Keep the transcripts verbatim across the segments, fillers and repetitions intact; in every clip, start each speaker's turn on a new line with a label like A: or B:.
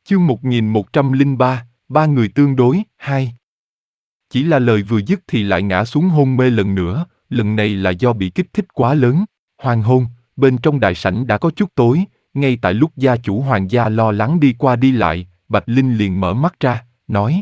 A: Chương một nghìn một trăm lẻ ba, ba người tương đối, hai. Chỉ là lời vừa dứt thì lại ngã xuống hôn mê lần nữa, lần này là do bị kích thích quá lớn. Hoàng hôn, bên trong đại sảnh đã có chút tối, ngay tại lúc gia chủ Hoàng gia lo lắng đi qua đi lại, Bạch Linh liền mở mắt ra, nói.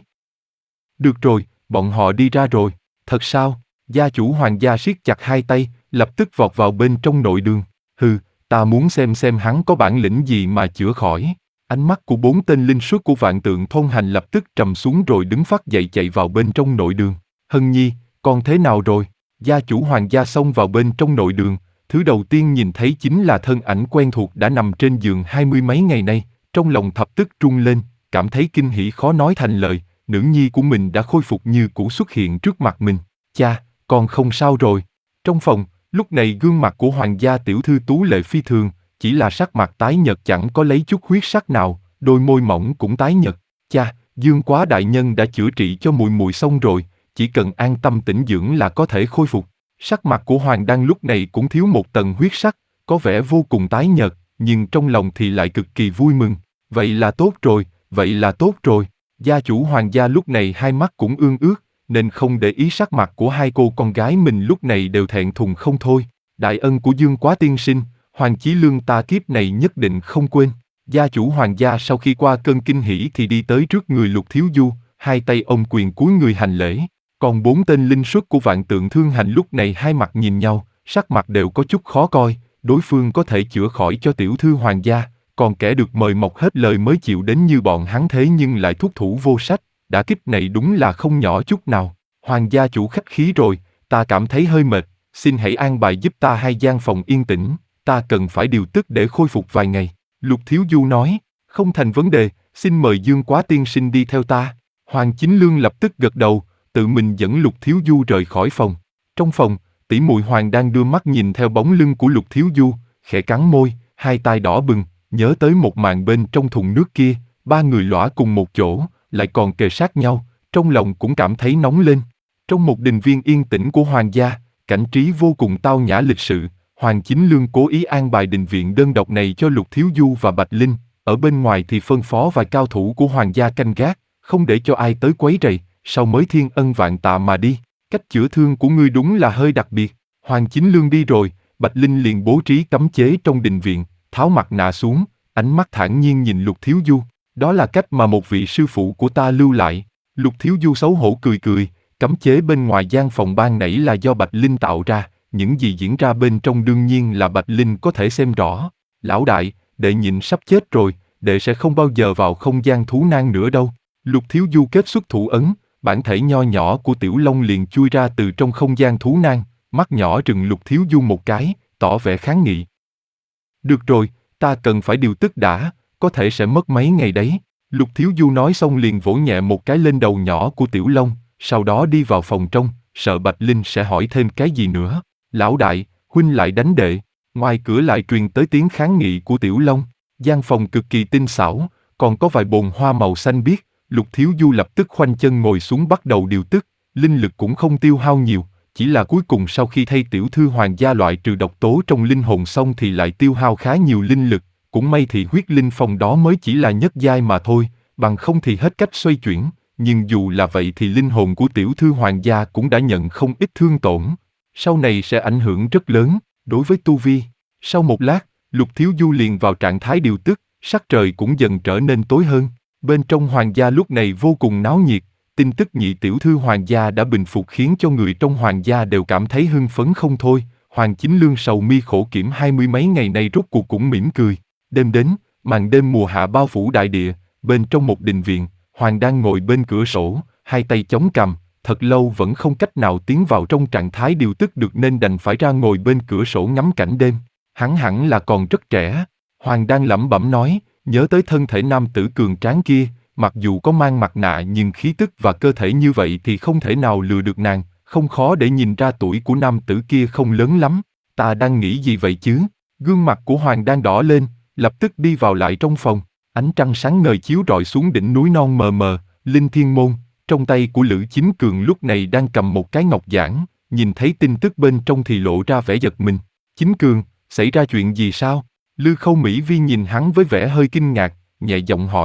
A: Được rồi, bọn họ đi ra rồi. Thật sao? Gia chủ Hoàng gia siết chặt hai tay, lập tức vọt vào bên trong nội đường. Hừ, ta muốn xem xem hắn có bản lĩnh gì mà chữa khỏi. Ánh mắt của bốn tên linh suất của vạn tượng thôn hành lập tức trầm xuống rồi đứng phắt dậy chạy vào bên trong nội đường. Hân Nhi, con thế nào rồi? Gia chủ Hoàng gia xông vào bên trong nội đường, thứ đầu tiên nhìn thấy chính là thân ảnh quen thuộc đã nằm trên giường hai mươi mấy ngày nay, trong lòng thập tức rung lên, cảm thấy kinh hỉ khó nói thành lời, nữ nhi của mình đã khôi phục như cũ xuất hiện trước mặt mình. Cha, con không sao rồi. Trong phòng, lúc này gương mặt của Hoàng gia tiểu thư tú lệ phi thường, chỉ là sắc mặt tái nhợt chẳng có lấy chút huyết sắc nào, đôi môi mỏng cũng tái nhợt. Cha, Dương Quá đại nhân đã chữa trị cho mùi mùi xong rồi, chỉ cần an tâm tĩnh dưỡng là có thể khôi phục. Sắc mặt của Hoàng Đăng lúc này cũng thiếu một tầng huyết sắc, có vẻ vô cùng tái nhợt, nhưng trong lòng thì lại cực kỳ vui mừng. Vậy là tốt rồi, vậy là tốt rồi. Gia chủ Hoàng gia lúc này hai mắt cũng ương ướt, nên không để ý sắc mặt của hai cô con gái mình lúc này đều thẹn thùng không thôi. Đại ân của Dương Quá tiên sinh, Hoàng Chí Lương ta kiếp này nhất định không quên. Gia chủ Hoàng gia sau khi qua cơn kinh hỉ thì đi tới trước người Lục Thiếu Du, hai tay ôm quyền cúi người hành lễ. Còn bốn tên linh suất của vạn tượng thương hành lúc này hai mặt nhìn nhau, sắc mặt đều có chút khó coi, đối phương có thể chữa khỏi cho tiểu thư Hoàng gia, còn kẻ được mời mọc hết lời mới chịu đến như bọn hắn thế nhưng lại thúc thủ vô sách, đả kích này đúng là không nhỏ chút nào. Hoàng gia chủ khách khí rồi, ta cảm thấy hơi mệt, xin hãy an bài giúp ta hai gian phòng yên tĩnh, ta cần phải điều tức để khôi phục vài ngày. Lục Thiếu Du nói, không thành vấn đề, xin mời Dương Quá tiên sinh đi theo ta. Hoàng Chính Lương lập tức gật đầu, tự mình dẫn Lục Thiếu Du rời khỏi phòng. Trong phòng, tỷ muội Hoàng đang đưa mắt nhìn theo bóng lưng của Lục Thiếu Du, khẽ cắn môi, hai tai đỏ bừng, nhớ tới một màn bên trong thùng nước kia, ba người lõa cùng một chỗ, lại còn kề sát nhau, trong lòng cũng cảm thấy nóng lên. Trong một đình viên yên tĩnh của Hoàng gia, cảnh trí vô cùng tao nhã lịch sự, Hoàng Chính Lương cố ý an bài đình viện đơn độc này cho Lục Thiếu Du và Bạch Linh, ở bên ngoài thì phân phó vài cao thủ của Hoàng gia canh gác, không để cho ai tới quấy rầy, sau mới thiên ân vạn tạ mà đi. Cách chữa thương của ngươi đúng là hơi đặc biệt. Hoàng Chính Lương đi rồi, Bạch Linh liền bố trí cấm chế trong đình viện, tháo mặt nạ xuống, ánh mắt thản nhiên nhìn Lục Thiếu Du. Đó là cách mà một vị sư phụ của ta lưu lại. Lục Thiếu Du xấu hổ cười cười, cấm chế bên ngoài gian phòng ban nãy là do Bạch Linh tạo ra, những gì diễn ra bên trong đương nhiên là Bạch Linh có thể xem rõ. Lão đại, đệ nhịn sắp chết rồi, đệ sẽ không bao giờ vào không gian thú nan nữa đâu. Lục Thiếu Du kết xuất thủ ấn, bản thể nho nhỏ của Tiểu Long liền chui ra từ trong không gian thú nan, mắt nhỏ trừng Lục Thiếu Du một cái, tỏ vẻ kháng nghị. Được rồi, ta cần phải điều tức đã, có thể sẽ mất mấy ngày đấy. Lục Thiếu Du nói xong liền vỗ nhẹ một cái lên đầu nhỏ của Tiểu Long, sau đó đi vào phòng trong, sợ Bạch Linh sẽ hỏi thêm cái gì nữa. Lão đại, huynh lại đánh đệ. Ngoài cửa lại truyền tới tiếng kháng nghị của Tiểu Long. Gian phòng cực kỳ tinh xảo, còn có vài bồn hoa màu xanh biếc. Lục Thiếu Du lập tức khoanh chân ngồi xuống bắt đầu điều tức, linh lực cũng không tiêu hao nhiều, chỉ là cuối cùng sau khi thay tiểu thư Hoàng gia loại trừ độc tố trong linh hồn xong thì lại tiêu hao khá nhiều linh lực, cũng may thì huyết linh phong đó mới chỉ là nhất giai mà thôi, bằng không thì hết cách xoay chuyển, nhưng dù là vậy thì linh hồn của tiểu thư Hoàng gia cũng đã nhận không ít thương tổn, sau này sẽ ảnh hưởng rất lớn đối với tu vi. Sau một lát, Lục Thiếu Du liền vào trạng thái điều tức, sắc trời cũng dần trở nên tối hơn. Bên trong Hoàng gia lúc này vô cùng náo nhiệt, tin tức nhị tiểu thư Hoàng gia đã bình phục khiến cho người trong Hoàng gia đều cảm thấy hưng phấn không thôi. Hoàng Chính Lương sầu mi khổ kiểm hai mươi mấy ngày nay rốt cuộc cũng mỉm cười. Đêm đến, màn đêm mùa hạ bao phủ đại địa, bên trong một đình viện, Hoàng đang ngồi bên cửa sổ, hai tay chống cằm, thật lâu vẫn không cách nào tiến vào trong trạng thái điều tức được nên đành phải ra ngồi bên cửa sổ ngắm cảnh đêm. Hắn hẳn là còn rất trẻ. Hoàng đang lẩm bẩm nói, nhớ tới thân thể nam tử cường tráng kia, mặc dù có mang mặt nạ nhưng khí tức và cơ thể như vậy thì không thể nào lừa được nàng, không khó để nhìn ra tuổi của nam tử kia không lớn lắm. Ta đang nghĩ gì vậy chứ? Gương mặt của Hoàng đang đỏ lên, lập tức đi vào lại trong phòng. Ánh trăng sáng ngời chiếu rọi xuống đỉnh núi non mờ mờ, Linh Thiên Môn, trong tay của Lữ Chính Cường lúc này đang cầm một cái ngọc giản, nhìn thấy tin tức bên trong thì lộ ra vẻ giật mình. Chính Cường, xảy ra chuyện gì sao? Lư Khâu Mỹ Vi nhìn hắn với vẻ hơi kinh ngạc, nhẹ giọng hỏi,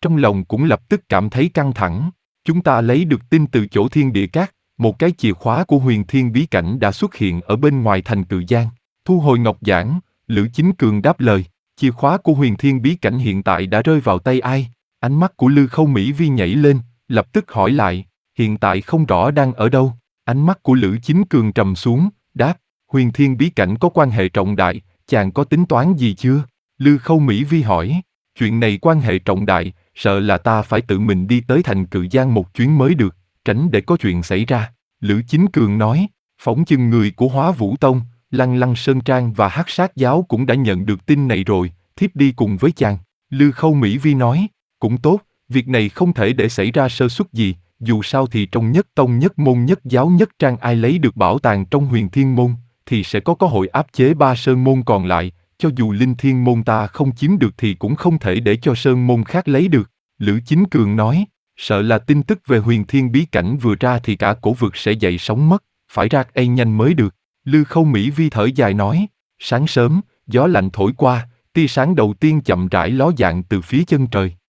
A: trong lòng cũng lập tức cảm thấy căng thẳng. Chúng ta lấy được tin từ chỗ thiên địa các, một cái chìa khóa của huyền thiên bí cảnh đã xuất hiện ở bên ngoài thành Cự Giang. Thu hồi ngọc giản, Lữ Chính Cường đáp lời, chìa khóa của huyền thiên bí cảnh hiện tại đã rơi vào tay ai? Ánh mắt của Lư Khâu Mỹ Vi nhảy lên, lập tức hỏi lại, hiện tại không rõ đang ở đâu. Ánh mắt của Lữ Chính Cường trầm xuống, đáp, huyền thiên bí cảnh có quan hệ trọng đại, chàng có tính toán gì chưa? Lư Khâu Mỹ Vi hỏi, chuyện này quan hệ trọng đại, sợ là ta phải tự mình đi tới thành Cự Giang một chuyến mới được, tránh để có chuyện xảy ra. Lữ Chính Cường nói, phỏng chừng người của Hóa Vũ Tông, Lăng Lăng Sơn Trang và Hắc Sát Giáo cũng đã nhận được tin này rồi, thiếp đi cùng với chàng. Lư Khâu Mỹ Vi nói, cũng tốt, việc này không thể để xảy ra sơ suất gì, dù sao thì trong nhất tông nhất môn nhất giáo nhất trang ai lấy được bảo tàng trong huyền thiên môn, thì sẽ có cơ hội áp chế ba sơn môn còn lại, cho dù linh thiên môn ta không chiếm được thì cũng không thể để cho sơn môn khác lấy được. Lữ Chính Cường nói, sợ là tin tức về huyền thiên bí cảnh vừa ra thì cả cổ vực sẽ dậy sóng mất, phải ra ây nhanh mới được. Lư Khâu Mỹ Vi thở dài nói, sáng sớm, gió lạnh thổi qua, tia sáng đầu tiên chậm rãi ló dạng từ phía chân trời.